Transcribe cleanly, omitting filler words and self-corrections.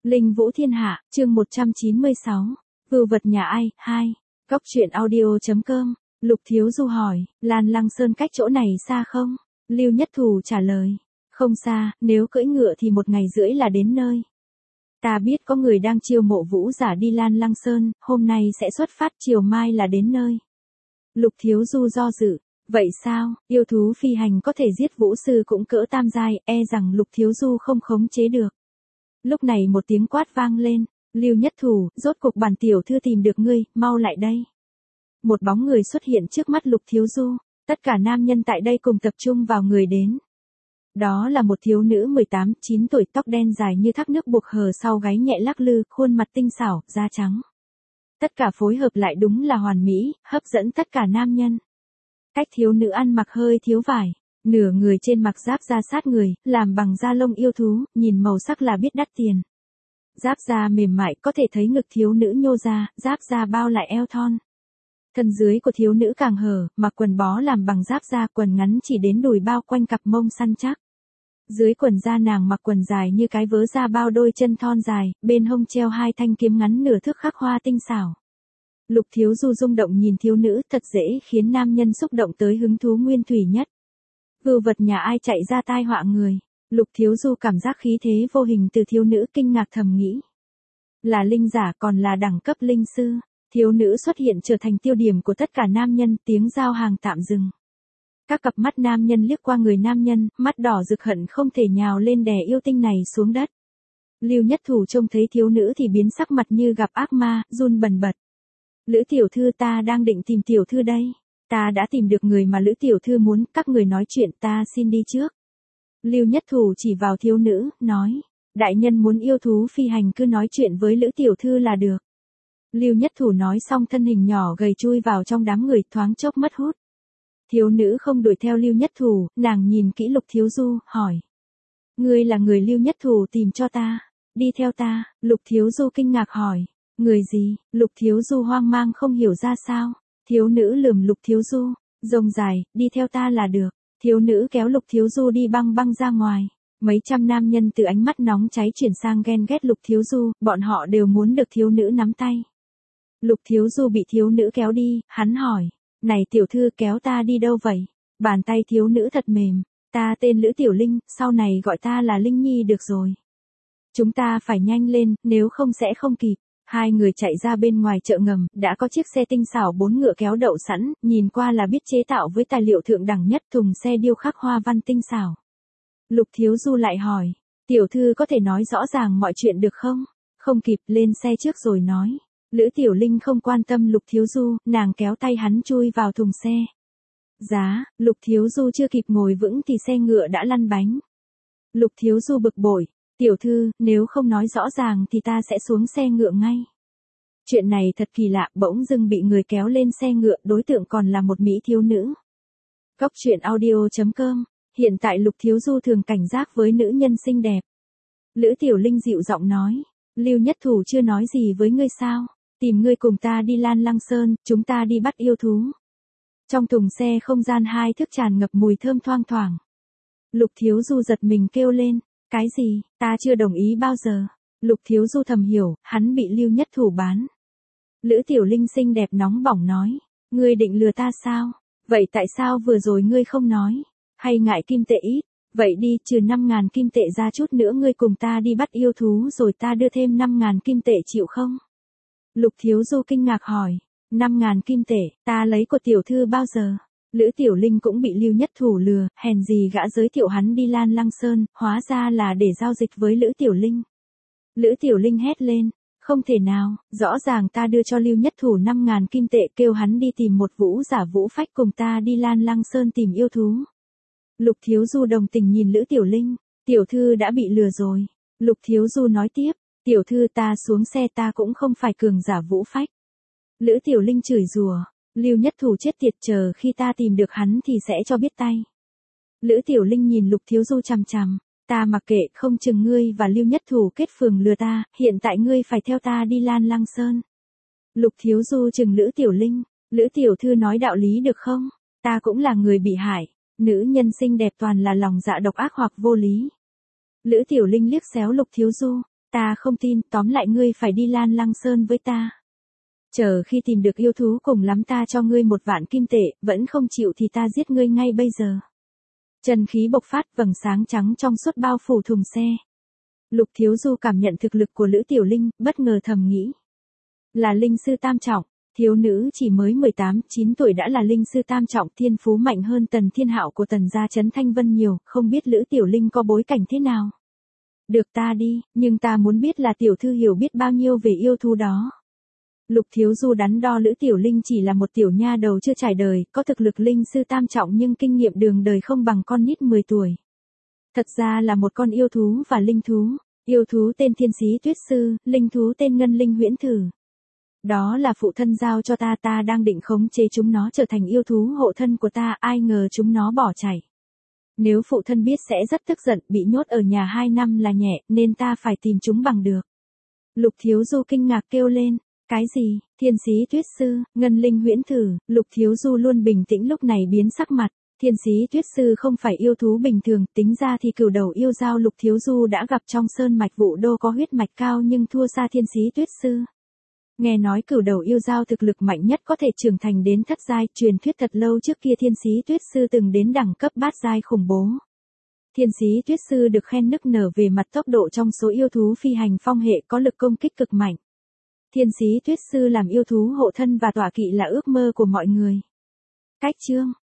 Linh Vũ Thiên Hạ, chương 196. Vưu vật nhà ai, 2. Cóc truyện audio.com. Lục Thiếu Du hỏi, Lan Lăng Sơn cách chỗ này xa không? Lưu Nhất Thù trả lời, không xa, nếu cưỡi ngựa thì 1 ngày rưỡi là đến nơi. Ta biết có người đang chiêu mộ vũ giả đi Lan Lăng Sơn, hôm nay sẽ xuất phát, chiều mai là đến nơi. Lục Thiếu Du do dự, vậy sao, yêu thú phi hành có thể giết vũ sư cũng cỡ tam giai, e rằng Lục Thiếu Du không khống chế được. Lúc này một tiếng quát vang lên, Lưu Nhất Thù, rốt cục bản tiểu thư tìm được ngươi, mau lại đây. Một bóng người xuất hiện trước mắt Lục Thiếu Du, tất cả nam nhân tại đây cùng tập trung vào người đến. Đó là một thiếu nữ 18-9 tuổi, tóc đen dài như thác nước buộc hờ sau gáy nhẹ lắc lư, khuôn mặt tinh xảo, da trắng. Tất cả phối hợp lại đúng là hoàn mỹ, hấp dẫn tất cả nam nhân. Cách thiếu nữ ăn mặc hơi thiếu vải, nửa người trên mặc giáp da sát người, làm bằng da lông yêu thú, nhìn màu sắc là biết đắt tiền. Giáp da mềm mại, có thể thấy ngực thiếu nữ nhô ra, giáp da bao lại eo thon. Thân dưới của thiếu nữ càng hở, mặc quần bó làm bằng giáp da, quần ngắn chỉ đến đùi bao quanh cặp mông săn chắc. Dưới quần da nàng mặc quần dài như cái vớ da bao, đôi chân thon dài, bên hông treo 2 thanh kiếm ngắn nửa thước khắc hoa tinh xảo. Lục Thiếu Du rung động nhìn thiếu nữ, thật dễ khiến nam nhân xúc động tới hứng thú nguyên thủy nhất. Vưu vật nhà ai chạy ra tai họa người. Lục Thiếu Du cảm giác khí thế vô hình từ thiếu nữ, kinh ngạc thầm nghĩ. Là linh giả, còn là đẳng cấp linh sư. Thiếu nữ xuất hiện trở thành tiêu điểm của tất cả nam nhân, tiếng giao hàng tạm dừng. Các cặp mắt nam nhân liếc qua người nam nhân, mắt đỏ rực hận không thể nhào lên đè yêu tinh này xuống đất. Lưu Nhất Thù trông thấy thiếu nữ thì biến sắc mặt như gặp ác ma, run bần bật. Lữ tiểu thư, ta đang định tìm tiểu thư đây. Ta đã tìm được người mà Lữ tiểu thư muốn, các người nói chuyện, ta xin đi trước. Lưu Nhất Thù chỉ vào thiếu nữ, nói, đại nhân muốn yêu thú phi hành cứ nói chuyện với Lữ tiểu thư là được. Lưu Nhất Thù nói xong thân hình nhỏ gầy chui vào trong đám người, thoáng chốc mất hút. Thiếu nữ không đuổi theo Lưu Nhất Thù, nàng nhìn kỹ Lục Thiếu Du, hỏi. Ngươi là người Lưu Nhất Thù tìm cho ta, đi theo ta. Lục Thiếu Du kinh ngạc hỏi, người gì? Lục Thiếu Du hoang mang không hiểu ra sao. Thiếu nữ lườm Lục Thiếu Du, rông dài, đi theo ta là được. Thiếu nữ kéo Lục Thiếu Du đi băng băng ra ngoài. Mấy trăm nam nhân từ ánh mắt nóng cháy chuyển sang ghen ghét Lục Thiếu Du, bọn họ đều muốn được thiếu nữ nắm tay. Lục Thiếu Du bị thiếu nữ kéo đi, hắn hỏi, này tiểu thư, kéo ta đi đâu vậy? Bàn tay thiếu nữ thật mềm, ta tên Lữ Tiểu Linh, sau này gọi ta là Linh Nhi được rồi. Chúng ta phải nhanh lên, nếu không sẽ không kịp. Hai người chạy ra bên ngoài chợ ngầm, đã có chiếc xe tinh xảo 4 ngựa kéo đậu sẵn, nhìn qua là biết chế tạo với tài liệu thượng đẳng nhất, thùng xe điêu khắc hoa văn tinh xảo. Lục Thiếu Du lại hỏi, tiểu thư có thể nói rõ ràng mọi chuyện được không? Không kịp, lên xe trước rồi nói. Lữ Tiểu Linh không quan tâm Lục Thiếu Du, nàng kéo tay hắn chui vào thùng xe. Giá, Lục Thiếu Du chưa kịp ngồi vững thì xe ngựa đã lăn bánh. Lục Thiếu Du bực bội, tiểu thư, nếu không nói rõ ràng thì ta sẽ xuống xe ngựa ngay. Chuyện này thật kỳ lạ, bỗng dưng bị người kéo lên xe ngựa, đối tượng còn là một mỹ thiếu nữ. Cóc truyện audio.com. Hiện tại Lục Thiếu Du thường cảnh giác với nữ nhân xinh đẹp. Lữ Tiểu Linh dịu giọng nói, Lưu Nhất Thù chưa nói gì với ngươi sao? Tìm ngươi cùng ta đi Lan Lăng Sơn, chúng ta đi bắt yêu thú. Trong thùng xe không gian 2 thước tràn ngập mùi thơm thoang thoảng. Lục Thiếu Du giật mình kêu lên, cái gì, ta chưa đồng ý bao giờ. Lục Thiếu Du thầm hiểu, hắn bị Lưu Nhất Thù bán. Lữ Tiểu Linh xinh đẹp nóng bỏng nói, ngươi định lừa ta sao? Vậy tại sao vừa rồi ngươi không nói? Hay ngại kim tệ ít? Vậy đi, trừ 5.000 kim tệ ra, chút nữa ngươi cùng ta đi bắt yêu thú rồi ta đưa thêm 5.000 kim tệ, chịu không? Lục Thiếu Du kinh ngạc hỏi, 5.000 kim tệ, ta lấy của tiểu thư bao giờ? Lữ Tiểu Linh cũng bị Lưu Nhất Thù lừa, hèn gì gã giới thiệu hắn đi Lan Lăng Sơn, hóa ra là để giao dịch với Lữ Tiểu Linh. Lữ Tiểu Linh hét lên, không thể nào, rõ ràng ta đưa cho Lưu Nhất Thù 5.000 kim tệ, kêu hắn đi tìm một vũ giả vũ phách cùng ta đi Lan Lăng Sơn tìm yêu thú. Lục Thiếu Du đồng tình nhìn Lữ Tiểu Linh, tiểu thư đã bị lừa rồi. Lục Thiếu Du nói tiếp, tiểu thư, ta xuống xe, ta cũng không phải cường giả vũ phách. Lữ Tiểu Linh chửi rủa, Lưu Nhất Thù chết tiệt, chờ khi ta tìm được hắn thì sẽ cho biết tay. Lữ Tiểu Linh nhìn Lục Thiếu Du chằm chằm, ta mặc kệ, không chừng ngươi và Lưu Nhất Thù kết phường lừa ta, hiện tại ngươi phải theo ta đi Lan Lăng Sơn. Lục Thiếu Du chừng Lữ Tiểu Linh, Lữ tiểu thư nói đạo lý được không? Ta cũng là người bị hại. Nữ nhân xinh đẹp toàn là lòng dạ độc ác hoặc vô lý. Lữ Tiểu Linh liếc xéo Lục Thiếu Du, Ta không tin, tóm lại ngươi phải đi Lan Lăng Sơn với ta. Chờ khi tìm được yêu thú cùng lắm ta cho ngươi 1 vạn kim tệ, vẫn không chịu thì ta giết ngươi ngay bây giờ. Chân khí bộc phát, vầng sáng trắng trong suốt bao phủ thùng xe. Lục Thiếu Du cảm nhận thực lực của Lữ Tiểu Linh, bất ngờ thầm nghĩ. Là linh sư tam trọng, thiếu nữ chỉ mới 18, 9 tuổi đã là linh sư tam trọng, thiên phú mạnh hơn Tần Thiên Hạo của Tần gia Trấn Thanh Vân nhiều, không biết Lữ Tiểu Linh có bối cảnh thế nào. Được ta đi, nhưng ta muốn biết là tiểu thư hiểu biết bao nhiêu về yêu thú đó. Lục Thiếu Du đắn đo Lữ Tiểu Linh chỉ là một tiểu nha đầu chưa trải đời, có thực lực linh sư tam trọng nhưng kinh nghiệm đường đời không bằng con nít 10 tuổi. Thật ra là một con yêu thú và linh thú, yêu thú tên Thiên Sĩ Tuyết Sư, linh thú tên Ngân Linh Huyễn Thử. Đó là phụ thân giao cho ta, ta đang định khống chế chúng nó trở thành yêu thú hộ thân của ta, ai ngờ chúng nó bỏ chạy. Nếu phụ thân biết sẽ rất tức giận, bị nhốt ở nhà 2 năm là nhẹ, nên ta phải tìm chúng bằng được. Lục Thiếu Du kinh ngạc kêu lên, cái gì, Thiên Sĩ Tuyết Sư, Ngân Linh Huyễn Thử, Lục Thiếu Du luôn bình tĩnh lúc này biến sắc mặt. Thiên Sĩ Tuyết Sư không phải yêu thú bình thường, tính ra thì cửu đầu yêu dao Lục Thiếu Du đã gặp trong sơn mạch Vũ Đô có huyết mạch cao nhưng thua xa Thiên Sĩ Tuyết Sư. Nghe nói cửu đầu yêu dao thực lực mạnh nhất có thể trưởng thành đến thất giai, truyền thuyết thật lâu trước kia Thiên Sĩ Tuyết Sư từng đến đẳng cấp bát giai khủng bố. Thiên Sĩ Tuyết Sư được khen nức nở về mặt tốc độ trong số yêu thú phi hành phong hệ, có lực công kích cực mạnh. Thiên Sĩ Tuyết Sư làm yêu thú hộ thân và tọa kỵ là ước mơ của mọi người. Cách chương